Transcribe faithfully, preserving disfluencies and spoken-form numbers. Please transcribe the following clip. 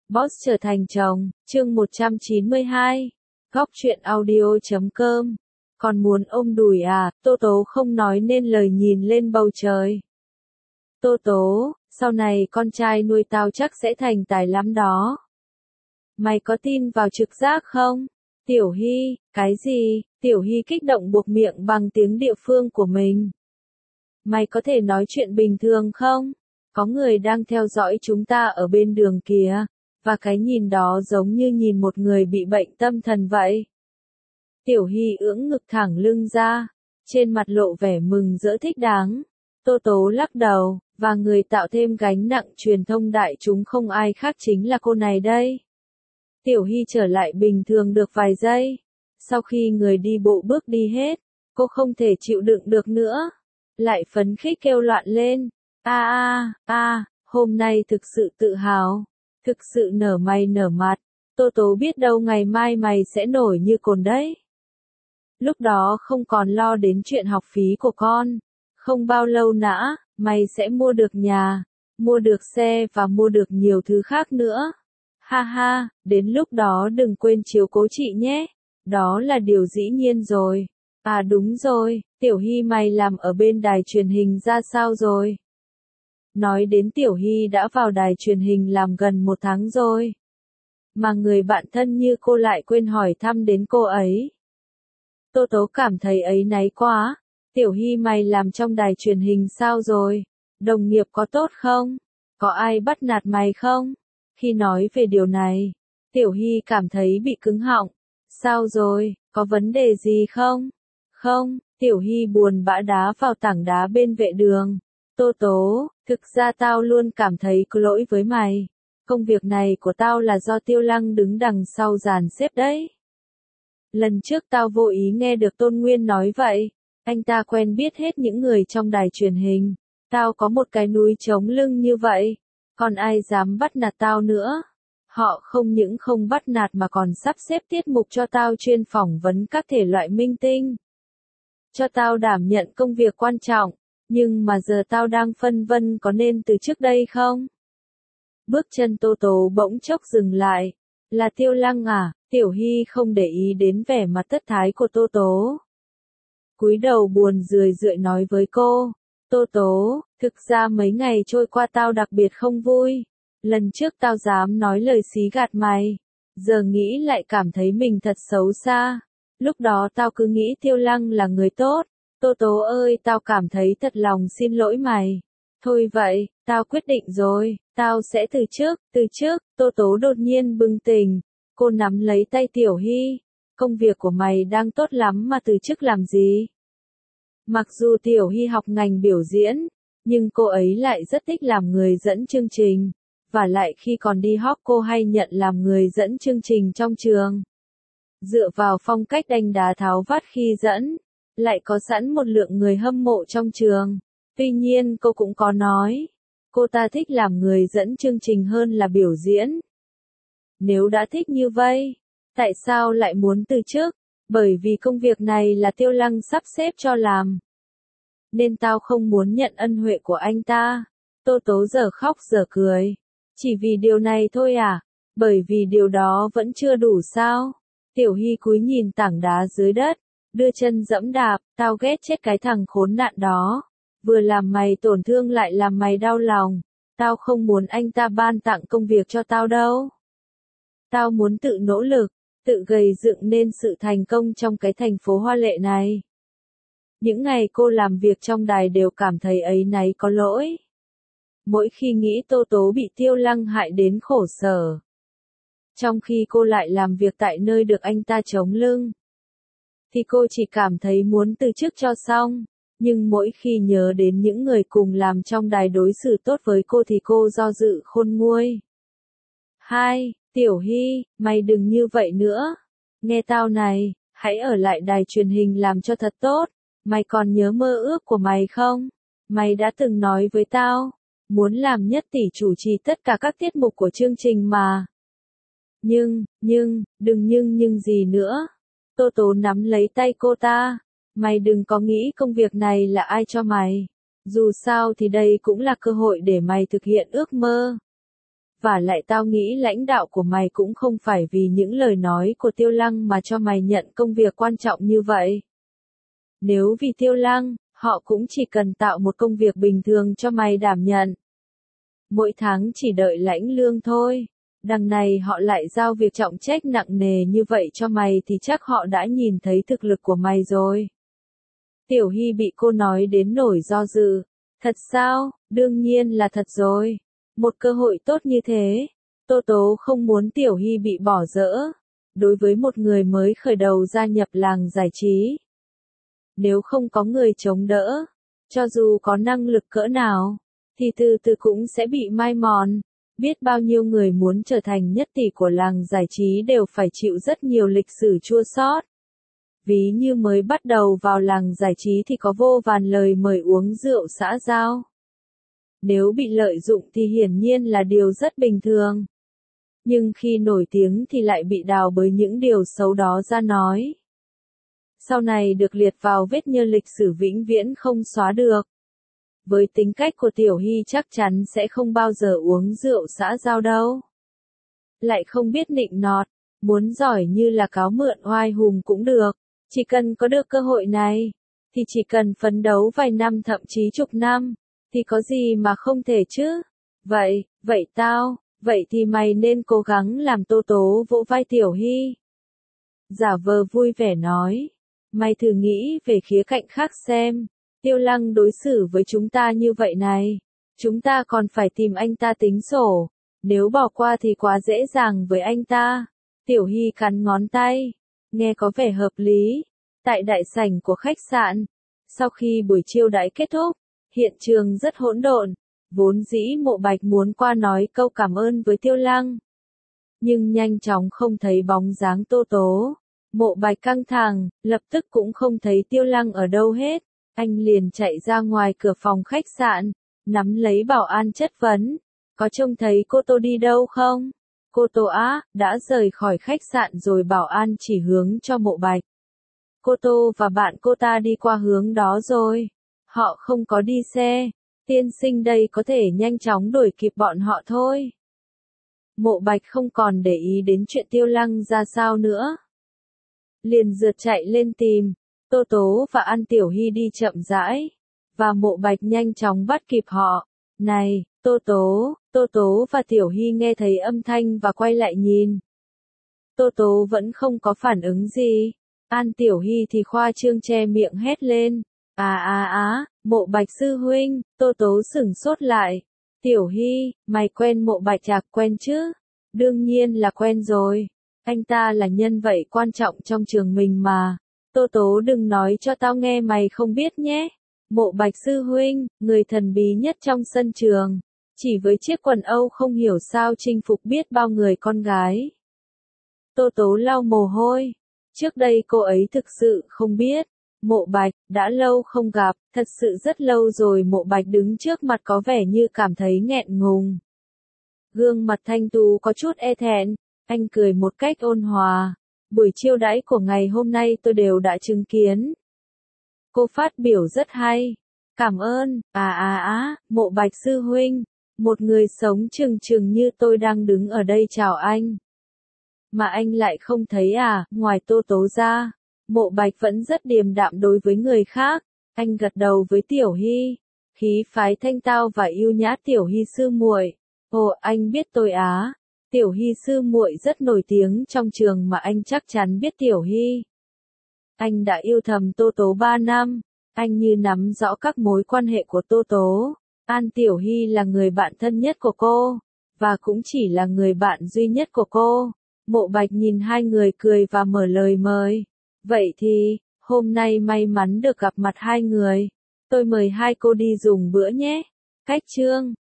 Boss trở thành chồng, chương một trăm chín mươi hai. Góc truyện audio chấm com. Còn muốn ôm đùi à? Tô Tố không nói nên lời nhìn lên bầu trời. Tô Tố, sau này con trai nuôi tao chắc sẽ thành tài lắm đó. Mày có tin vào trực giác không? Tiểu Hy, cái gì? Tiểu Hy kích động buộc miệng bằng tiếng địa phương của mình. Mày có thể nói chuyện bình thường không? Có người đang theo dõi chúng ta ở bên đường kìa. Và cái nhìn đó giống như nhìn một người bị bệnh tâm thần vậy. Tiểu Hy ưỡng ngực thẳng lưng ra, trên mặt lộ vẻ mừng rỡ thích đáng. Tô Tố lắc đầu, và người tạo thêm gánh nặng truyền thông đại chúng không ai khác chính là cô này đây. Tiểu Hy trở lại bình thường được vài giây. Sau khi người đi bộ bước đi hết, cô không thể chịu đựng được nữa. Lại phấn khích kêu loạn lên. A a a, hôm nay thực sự tự hào. Thực sự nở mày nở mặt, Tô Tố biết đâu ngày mai mày sẽ nổi như cồn đấy. Lúc đó không còn lo đến chuyện học phí của con. Không bao lâu nữa, mày sẽ mua được nhà, mua được xe và mua được nhiều thứ khác nữa. Ha ha, đến lúc đó đừng quên chiếu cố chị nhé. Đó là điều dĩ nhiên rồi. À đúng rồi, Tiểu Hy mày làm ở bên đài truyền hình ra sao rồi? Nói đến Tiểu Hy đã vào đài truyền hình làm gần một tháng rồi. Mà người bạn thân như cô lại quên hỏi thăm đến cô ấy. Tô Tố cảm thấy áy náy quá. Tiểu Hy mày làm trong đài truyền hình sao rồi? Đồng nghiệp có tốt không? Có ai bắt nạt mày không? Khi nói về điều này, Tiểu Hy cảm thấy bị cứng họng. Sao rồi? Có vấn đề gì không? Không, Tiểu Hy buồn bã đá vào tảng đá bên vệ đường. Tô Tố, thực ra tao luôn cảm thấy có lỗi với mày. Công việc này của tao là do Tiêu Lăng đứng đằng sau dàn xếp đấy. Lần trước tao vô ý nghe được Tôn Nguyên nói vậy. Anh ta quen biết hết những người trong đài truyền hình. Tao có một cái núi chống lưng như vậy. Còn ai dám bắt nạt tao nữa? Họ không những không bắt nạt mà còn sắp xếp tiết mục cho tao chuyên phỏng vấn các thể loại minh tinh. Cho tao đảm nhận công việc quan trọng. Nhưng mà giờ tao đang phân vân có nên từ trước đây không? Bước chân Tô Tố bỗng chốc dừng lại. Là Tiêu Lăng à? Tiểu Hy không để ý đến vẻ mặt thất thái của Tô Tố. Cúi đầu buồn rười rượi nói với cô. Tô Tố, thực ra mấy ngày trôi qua tao đặc biệt không vui. Lần trước tao dám nói lời xí gạt mày. Giờ nghĩ lại cảm thấy mình thật xấu xa. Lúc đó tao cứ nghĩ Tiêu Lăng là người tốt. Tô Tố ơi, tao cảm thấy thật lòng xin lỗi mày. Thôi vậy, tao quyết định rồi, tao sẽ từ chức, từ chức. Tô Tố đột nhiên bừng tỉnh. Cô nắm lấy tay Tiểu Hy. Công việc của mày đang tốt lắm mà từ chức làm gì? Mặc dù Tiểu Hy học ngành biểu diễn, nhưng cô ấy lại rất thích làm người dẫn chương trình. Và lại khi còn đi học cô hay nhận làm người dẫn chương trình trong trường. Dựa vào phong cách đanh đá tháo vát khi dẫn, lại có sẵn một lượng người hâm mộ trong trường. Tuy nhiên cô cũng có nói, cô ta thích làm người dẫn chương trình hơn là biểu diễn. Nếu đã thích như vậy, tại sao lại muốn từ chức? Bởi vì công việc này là Tiêu Lăng sắp xếp cho làm. Nên tao không muốn nhận ân huệ của anh ta. Tô Tố giờ khóc giờ cười. Chỉ vì điều này thôi à? Bởi vì điều đó vẫn chưa đủ sao? Tiểu Hy cúi nhìn tảng đá dưới đất. Đưa chân dẫm đạp, tao ghét chết cái thằng khốn nạn đó. Vừa làm mày tổn thương lại làm mày đau lòng. Tao không muốn anh ta ban tặng công việc cho tao đâu. Tao muốn tự nỗ lực, tự gầy dựng nên sự thành công trong cái thành phố hoa lệ này. Những ngày cô làm việc trong đài đều cảm thấy áy náy có lỗi. Mỗi khi nghĩ Tô Tố bị Tiêu Lăng hại đến khổ sở. Trong khi cô lại làm việc tại nơi được anh ta chống lưng. Thì cô chỉ cảm thấy muốn từ chức cho xong. Nhưng mỗi khi nhớ đến những người cùng làm trong đài đối xử tốt với cô thì cô do dự khôn nguôi. Hai, Tiểu Hy, mày đừng như vậy nữa. Nghe tao này, hãy ở lại đài truyền hình làm cho thật tốt. Mày còn nhớ mơ ước của mày không? Mày đã từng nói với tao, muốn làm nhất tỷ chủ trì tất cả các tiết mục của chương trình mà. Nhưng, nhưng, đừng nhưng nhưng gì nữa. Tô Tố nắm lấy tay cô ta. Mày đừng có nghĩ công việc này là ai cho mày. Dù sao thì đây cũng là cơ hội để mày thực hiện ước mơ. Và lại tao nghĩ lãnh đạo của mày cũng không phải vì những lời nói của Tiêu Lăng mà cho mày nhận công việc quan trọng như vậy. Nếu vì Tiêu Lăng, họ cũng chỉ cần tạo một công việc bình thường cho mày đảm nhận. Mỗi tháng chỉ đợi lãnh lương thôi. Đằng này họ lại giao việc trọng trách nặng nề như vậy cho mày thì chắc họ đã nhìn thấy thực lực của mày rồi. Tiểu Hy bị cô nói đến nổi do dự. Thật sao? Đương nhiên là thật rồi. Một cơ hội tốt như thế. Tô Tố không muốn Tiểu Hy bị bỏ dỡ. Đối với một người mới khởi đầu gia nhập làng giải trí. Nếu không có người chống đỡ, cho dù có năng lực cỡ nào, thì từ từ cũng sẽ bị mai mòn. Biết bao nhiêu người muốn trở thành nhất tỷ của làng giải trí đều phải chịu rất nhiều lịch sử chua xót. Ví như mới bắt đầu vào làng giải trí thì có vô vàn lời mời uống rượu xã giao. Nếu bị lợi dụng thì hiển nhiên là điều rất bình thường. Nhưng khi nổi tiếng thì lại bị đào bới những điều xấu đó ra nói. Sau này được liệt vào vết nhơ lịch sử vĩnh viễn không xóa được. Với tính cách của Tiểu Hy chắc chắn sẽ không bao giờ uống rượu xã giao đâu. Lại không biết nịnh nọt, muốn giỏi như là cáo mượn oai hùng cũng được. Chỉ cần có được cơ hội này, thì chỉ cần phấn đấu vài năm thậm chí chục năm, thì có gì mà không thể chứ. Vậy, vậy tao, vậy thì mày nên cố gắng làm. Tô Tố vỗ vai Tiểu Hy. Giả vờ vui vẻ nói, mày thử nghĩ về khía cạnh khác xem. Tiêu Lăng đối xử với chúng ta như vậy này, chúng ta còn phải tìm anh ta tính sổ, nếu bỏ qua thì quá dễ dàng với anh ta. Tiểu Hy cắn ngón tay, nghe có vẻ hợp lý. Tại đại sảnh của khách sạn, sau khi buổi chiêu đãi kết thúc, hiện trường rất hỗn độn, vốn dĩ Mộ Bạch muốn qua nói câu cảm ơn với Tiêu Lăng. Nhưng nhanh chóng không thấy bóng dáng Tô Tố. Mộ Bạch căng thẳng, lập tức cũng không thấy Tiêu Lăng ở đâu hết. Anh liền chạy ra ngoài cửa phòng khách sạn, nắm lấy bảo an chất vấn. Có trông thấy cô Tô đi đâu không? Cô Tô á, đã rời khỏi khách sạn rồi. Bảo an chỉ hướng cho Mộ Bạch. Cô Tô và bạn cô ta đi qua hướng đó rồi. Họ không có đi xe. Tiên sinh đây có thể nhanh chóng đuổi kịp bọn họ thôi. Mộ Bạch không còn để ý đến chuyện Tiêu Lăng ra sao nữa. Liền rượt chạy lên tìm. Tô Tố và An Tiểu Hy đi chậm rãi. Và Mộ Bạch nhanh chóng bắt kịp họ. Này, Tô Tố, Tô Tố và Tiểu Hy nghe thấy âm thanh và quay lại nhìn. Tô Tố vẫn không có phản ứng gì. An Tiểu Hy thì khoa trương che miệng hét lên. À à á, Mộ Bạch sư huynh. Tô Tố sửng sốt lại. Tiểu Hy, mày quen Mộ Bạch à? Quen chứ? Đương nhiên là quen rồi. Anh ta là nhân vật quan trọng trong trường mình mà. Tô Tố đừng nói cho tao nghe mày không biết nhé. Mộ Bạch sư huynh, người thần bí nhất trong sân trường. Chỉ với chiếc quần Âu không hiểu sao chinh phục biết bao người con gái. Tô Tố lau mồ hôi. Trước đây cô ấy thực sự không biết. Mộ Bạch, đã lâu không gặp, thật sự rất lâu rồi. Mộ Bạch đứng trước mặt có vẻ như cảm thấy nghẹn ngùng. Gương mặt thanh tú có chút e thẹn, anh cười một cách ôn hòa. Buổi chiêu đãi của ngày hôm nay tôi đều đã chứng kiến. Cô phát biểu rất hay. Cảm ơn. À à á, Mộ Bạch sư huynh, một người sống chừng chừng như tôi đang đứng ở đây chào anh. Mà anh lại không thấy à? Ngoài Tô Tố ra, Mộ Bạch vẫn rất điềm đạm đối với người khác. Anh gật đầu với Tiểu Hy, khí phái thanh tao và yêu nhã. Tiểu Hy sư muội. Ồ, anh biết tôi á? Tiểu Hy sư muội rất nổi tiếng trong trường mà anh chắc chắn biết Tiểu Hy. Anh đã yêu thầm Tô Tố ba năm. Anh như nắm rõ các mối quan hệ của Tô Tố. An Tiểu Hy là người bạn thân nhất của cô, và cũng chỉ là người bạn duy nhất của cô. Mộ Bạch nhìn hai người cười và mở lời mời. Vậy thì, hôm nay may mắn được gặp mặt hai người. Tôi mời hai cô đi dùng bữa nhé. Cách chương